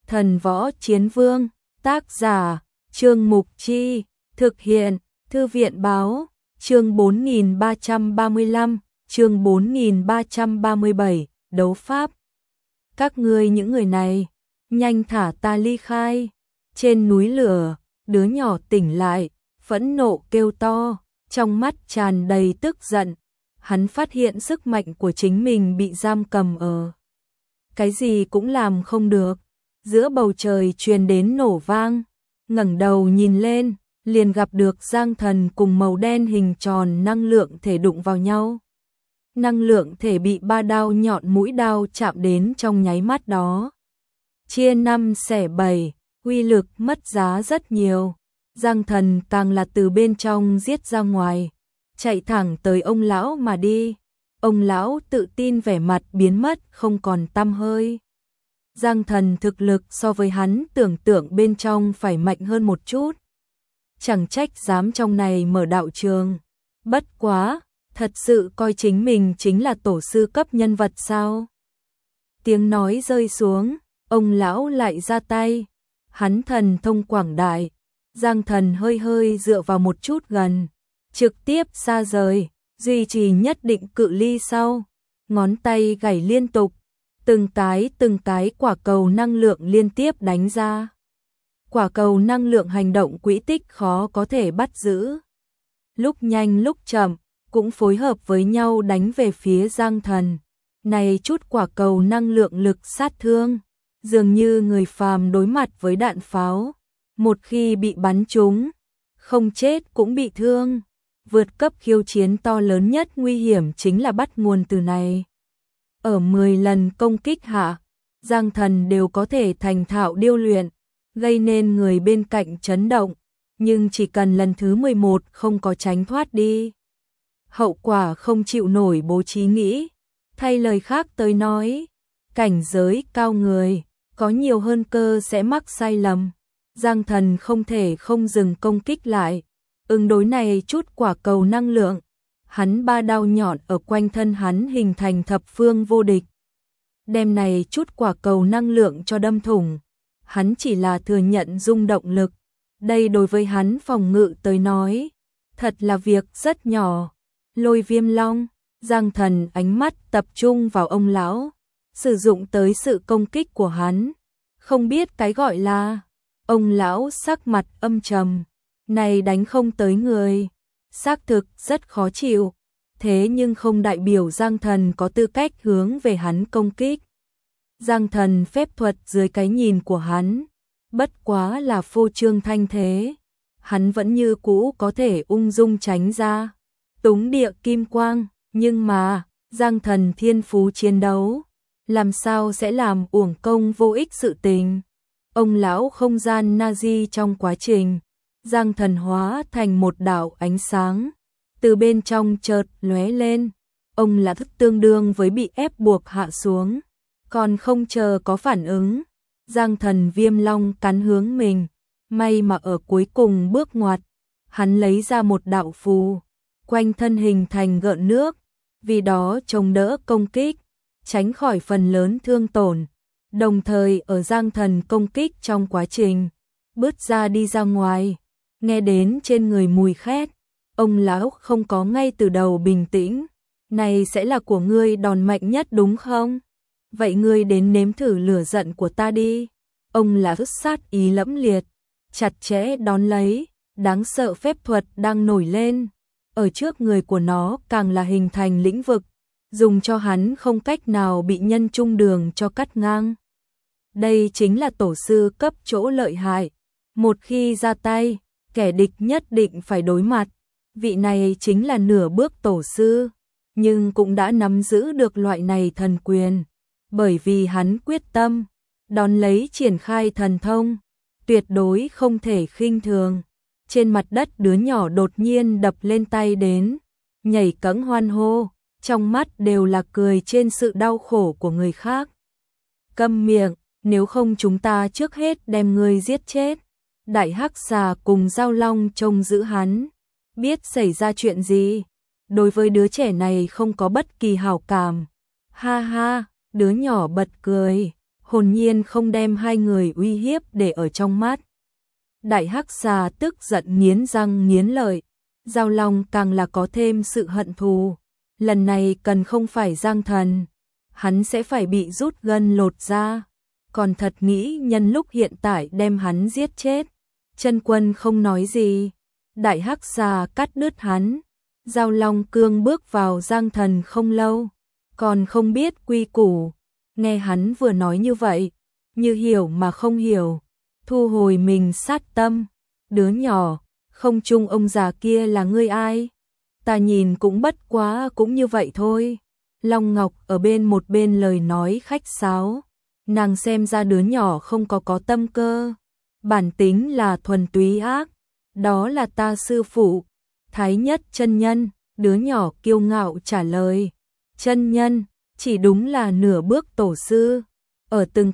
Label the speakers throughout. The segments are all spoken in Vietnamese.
Speaker 1: Thần Võ Chiến Vương, tác giả, Trương Mục Chi, thực hiện, Thư viện Báo, chương 4335, chương 4337, đấu pháp. Các ngươi những người này, nhanh thả ta ly khai. Trên núi lửa, đứa nhỏ tỉnh lại, phẫn nộ kêu to, trong mắt tràn đầy tức giận. Hắn phát hiện sức mạnh của chính mình bị giam cầm ở. Cái gì cũng làm không được. Giữa bầu trời truyền đến nổ vang, ngẩng đầu nhìn lên, liền gặp được Giang Thần cùng màu đen hình tròn năng lượng thể đụng vào nhau. Năng lượng thể bị 3 đao nhọn mũi đao chạm đến trong nháy mắt đó. Chia 5 xẻ 7, uy lực mất giá rất nhiều. Giang Thần càng là từ bên trong giết ra ngoài, chạy thẳng tới ông lão mà đi. Ông lão tự tin vẻ mặt biến mất không còn tăm hơi. Giang Thần thực lực so với hắn tưởng tượng bên trong phải mạnh hơn một chút. Chẳng trách dám trong này mở đạo trường. Bất quá, thật sự coi chính mình chính là tổ sư cấp nhân vật sao? Tiếng nói rơi xuống, ông lão lại ra tay. Hắn thần thông quảng đại. Giang Thần hơi hơi dựa vào một chút gần, trực tiếp xa rời, duy trì nhất định cự ly sau. Ngón tay gảy liên tục. Từng cái quả cầu năng lượng liên tiếp đánh ra. Quả cầu năng lượng hành động quỹ tích khó có thể bắt giữ. Lúc nhanh lúc chậm, cũng phối hợp với nhau đánh về phía Giang Thần. Này chút quả cầu năng lượng lực sát thương, dường như người phàm đối mặt với đạn pháo. Một khi bị bắn trúng, không chết cũng bị thương. Vượt cấp khiêu chiến to lớn nhất nguy hiểm chính là bắt nguồn từ này. Ở 10 lần công kích hạ, Giang Thần đều có thể thành thạo điêu luyện, gây nên người bên cạnh chấn động, nhưng chỉ cần lần thứ 11 không có tránh thoát đi, hậu quả không chịu nổi bố trí nghĩ. Thay lời khác tới nói, cảnh giới cao người, có nhiều hơn cơ sẽ mắc sai lầm. Giang Thần không thể không dừng công kích lại, ứng đối này chút quả cầu năng lượng. Hắn 3 đao nhọn ở quanh thân hắn hình thành thập phương vô địch. Đem này chút quả cầu năng lượng cho đâm thủng. Hắn chỉ là thừa nhận rung động lực. Đây đối với hắn phòng ngự tới nói, thật là việc rất nhỏ. Lôi Viêm Long, Giang Thần ánh mắt tập trung vào ông lão, sử dụng tới sự công kích của hắn. Không biết cái gọi là, ông lão sắc mặt âm trầm, này đánh không tới người. Xác thực rất khó chịu, thế nhưng không đại biểu Giang Thần có tư cách hướng về hắn công kích. Giang Thần phép thuật dưới cái nhìn của hắn, bất quá là phô trương thanh thế. Hắn vẫn như cũ có thể ung dung tránh ra, túng địa kim quang, nhưng mà, Giang Thần thiên phú chiến đấu, làm sao sẽ làm uổng công vô ích sự tình. Ông lão không gian Nazi trong quá trình, Giang Thần hóa thành một đạo ánh sáng, từ bên trong chợt lóe lên. Ông là thức tương đương với bị ép buộc hạ xuống, còn không chờ có phản ứng, Giang Thần Viêm Long cắn hướng mình. May mà ở cuối cùng bước ngoặt, hắn lấy ra một đạo phù, quanh thân hình thành gợn nước, vì đó chống đỡ công kích, tránh khỏi phần lớn thương tổn. Đồng thời ở Giang Thần công kích trong quá trình, bứt ra đi ra ngoài. Nghe đến trên người mùi khét, ông lão không có ngay từ đầu bình tĩnh. Này sẽ là của ngươi đòn mạnh nhất đúng không? Vậy ngươi đến nếm thử lửa giận của ta đi. Ông lão sát ý lẫm liệt, chặt chẽ đón lấy, đáng sợ phép thuật đang nổi lên. Ở trước người của nó càng là hình thành lĩnh vực, dùng cho hắn không cách nào bị nhân trung đường cho cắt ngang. Đây chính là tổ sư cấp chỗ lợi hại. Một khi ra tay, kẻ địch nhất định phải đối mặt. Vị này chính là nửa bước tổ sư, nhưng cũng đã nắm giữ được loại này thần quyền, bởi vì hắn quyết tâm đón lấy triển khai thần thông, tuyệt đối không thể khinh thường. Trên mặt đất đứa nhỏ đột nhiên đập lên tay đến, nhảy cẫng hoan hô, trong mắt đều là cười trên sự đau khổ của người khác. Câm miệng, nếu không chúng ta trước hết đem ngươi giết chết. Đại hắc xà cùng Giao Long trông giữ hắn, biết xảy ra chuyện gì. Đối với đứa trẻ này không có bất kỳ hảo cảm. Ha ha, đứa nhỏ bật cười, hồn nhiên không đem hai người uy hiếp để ở trong mắt. Đại hắc xà tức giận nghiến răng nghiến lợi, Giao Long càng là có thêm sự hận thù. Lần này cần không phải Giang Thần, hắn sẽ phải bị rút gân lột da. Còn thật nghĩ nhân lúc hiện tại đem hắn giết chết. Chân Quân không nói gì, Đại hắc xà cắt đứt hắn. Giao Long cương bước vào Giang Thần không lâu, còn không biết quy củ. Nghe hắn vừa nói như vậy, như hiểu mà không hiểu, thu hồi mình sát tâm. Đứa nhỏ, không chung ông già kia là ngươi ai? Ta nhìn cũng bất quá cũng như vậy thôi. Long Ngọc ở một bên lời nói khách sáo. Nàng xem ra đứa nhỏ không có tâm cơ. Bản tính là thuần túy ác. Đó là ta sư phụ, Thái Nhất chân nhân. Đứa nhỏ kiêu ngạo trả lời. Chân nhân, chỉ đúng là nửa bước tổ sư. Ở từng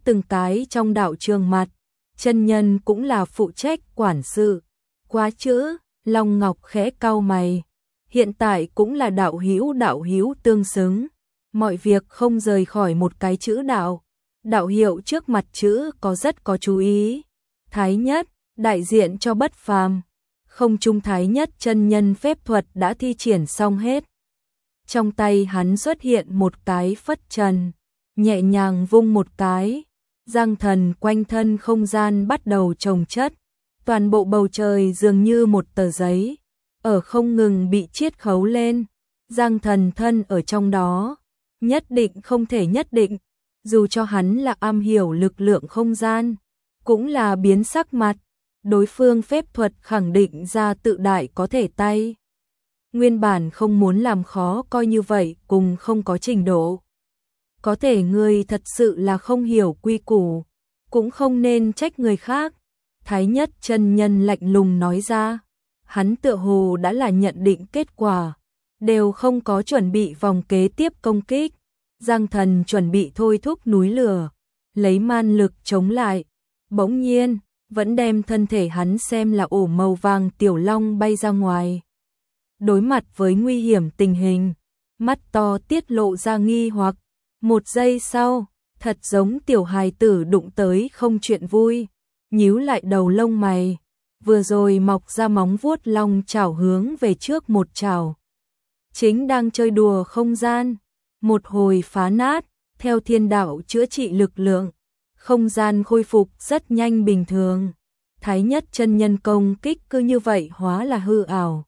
Speaker 1: cái trong đạo trường mặt, chân nhân cũng là phụ trách quản sự. Quá chữ, Long Ngọc khẽ cau mày. Hiện tại cũng là đạo hữu tương xứng. Mọi việc không rời khỏi một cái chữ đạo. Đạo hiệu trước mặt chữ rất có chú ý. Thái Nhất, đại diện cho bất phàm. Không trung Thái Nhất chân nhân phép thuật đã thi triển xong hết. Trong tay hắn xuất hiện một cái phất trần, nhẹ nhàng vung một cái, Giang Thần quanh thân không gian bắt đầu chồng chất, toàn bộ bầu trời dường như một tờ giấy, ở không ngừng bị chiết khấu lên. Giang Thần thân ở trong đó, nhất định không thể nhất định, dù cho hắn là am hiểu lực lượng không gian, cũng là biến sắc mặt. Đối phương phép thuật khẳng định ra tự đại có thể tay. Nguyên bản không muốn làm khó coi như vậy cùng không có trình độ. Có thể ngươi thật sự là không hiểu quy củ, cũng không nên trách người khác. Thái Nhất chân nhân lạnh lùng nói ra. Hắn tựa hồ đã là nhận định kết quả, đều không có chuẩn bị vòng kế tiếp công kích. Giang Thần chuẩn bị thôi thúc núi lửa, lấy man lực chống lại. Bỗng nhiên, vẫn đem thân thể hắn xem là ổ màu vàng tiểu long bay ra ngoài. Đối mặt với nguy hiểm tình hình, mắt to tiết lộ ra nghi hoặc. Một giây sau, thật giống tiểu hài tử đụng tới không chuyện vui, nhíu lại đầu lông mày. Vừa rồi mọc ra móng vuốt long chảo hướng về trước một chảo. Chính đang chơi đùa không gian, một hồi phá nát, theo thiên đạo chữa trị lực lượng, không gian khôi phục rất nhanh bình thường. Thái Nhất chân nhân công kích cứ như vậy hóa là hư ảo.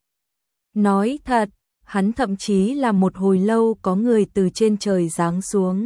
Speaker 1: Nói thật, hắn thậm chí là một hồi lâu có người từ trên trời giáng xuống,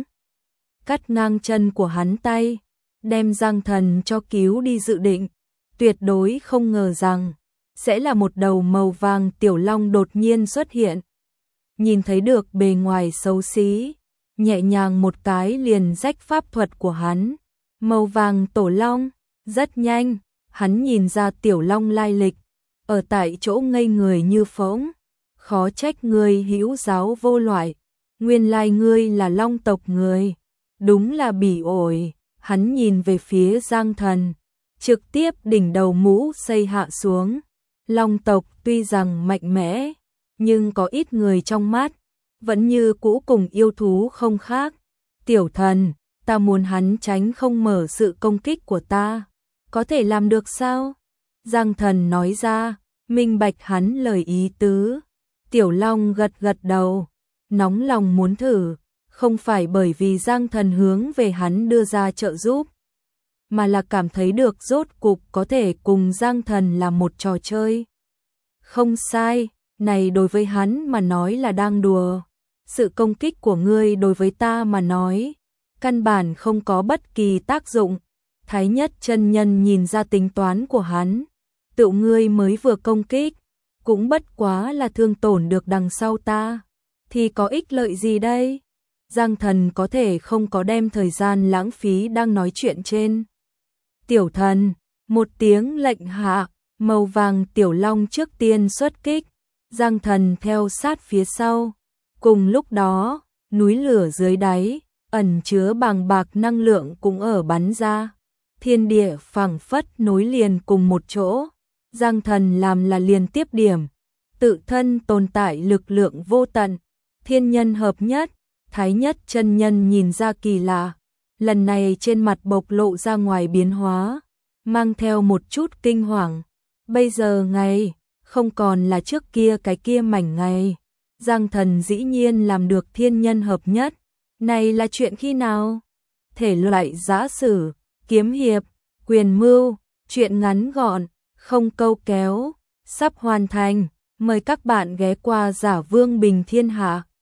Speaker 1: cắt ngang chân của hắn tay, đem Giang Thần cho cứu đi dự định. Tuyệt đối không ngờ rằng sẽ là một đầu màu vàng tiểu long đột nhiên xuất hiện. Nhìn thấy được bề ngoài xấu xí, nhẹ nhàng một cái liền rách pháp thuật của hắn. Màu vàng tổ long, rất nhanh, hắn nhìn ra tiểu long lai lịch, ở tại chỗ ngây người như phỗng. Khó trách ngươi hữu giáo vô loại, nguyên lai ngươi là long tộc người, đúng là bỉ ổi. Hắn nhìn về phía Giang Thần, trực tiếp đỉnh đầu mũ xây hạ xuống. Long tộc tuy rằng mạnh mẽ, nhưng có ít người trong mắt, vẫn như cũ cùng yêu thú không khác. Tiểu thần, ta muốn hắn tránh không mở sự công kích của ta. Có thể làm được sao? Giang Thần nói ra, minh bạch hắn lời ý tứ. Tiểu Long gật gật đầu, nóng lòng muốn thử, không phải bởi vì Giang Thần hướng về hắn đưa ra trợ giúp, mà là cảm thấy được rốt cục có thể cùng Giang Thần làm một trò chơi. Không sai, này đối với hắn mà nói là đang đùa. Sự công kích của ngươi đối với ta mà nói, căn bản không có bất kỳ tác dụng. Thái Nhất chân nhân nhìn ra tính toán của hắn. Tự ngươi mới vừa công kích, cũng bất quá là thương tổn được đằng sau ta, thì có ích lợi gì đây? Giang Thần có thể không có đem thời gian lãng phí đang nói chuyện trên. Tiểu thần, một tiếng lệnh hạ, màu vàng tiểu long trước tiên xuất kích, Giang Thần theo sát phía sau. Cùng lúc đó, núi lửa dưới đáy, ẩn chứa bàng bạc năng lượng cũng ở bắn ra. Thiên địa phảng phất nối liền cùng một chỗ. Giang Thần làm là liên tiếp điểm, tự thân tồn tại lực lượng vô tận, thiên nhân hợp nhất. Thái Nhất chân nhân nhìn ra kỳ lạ, lần này trên mặt bộc lộ ra ngoài biến hóa, mang theo một chút kinh hoàng. Bây giờ ngày, không còn là trước kia cái kia mảnh ngày. Giang Thần dĩ nhiên làm được thiên nhân hợp nhất. Này là chuyện khi nào? Thể loại giã sử, kiếm hiệp, quyền mưu, chuyện ngắn gọn, không câu kéo, sắp hoàn thành. Mời các bạn ghé qua Giả Vương Bình Thiên Hạ.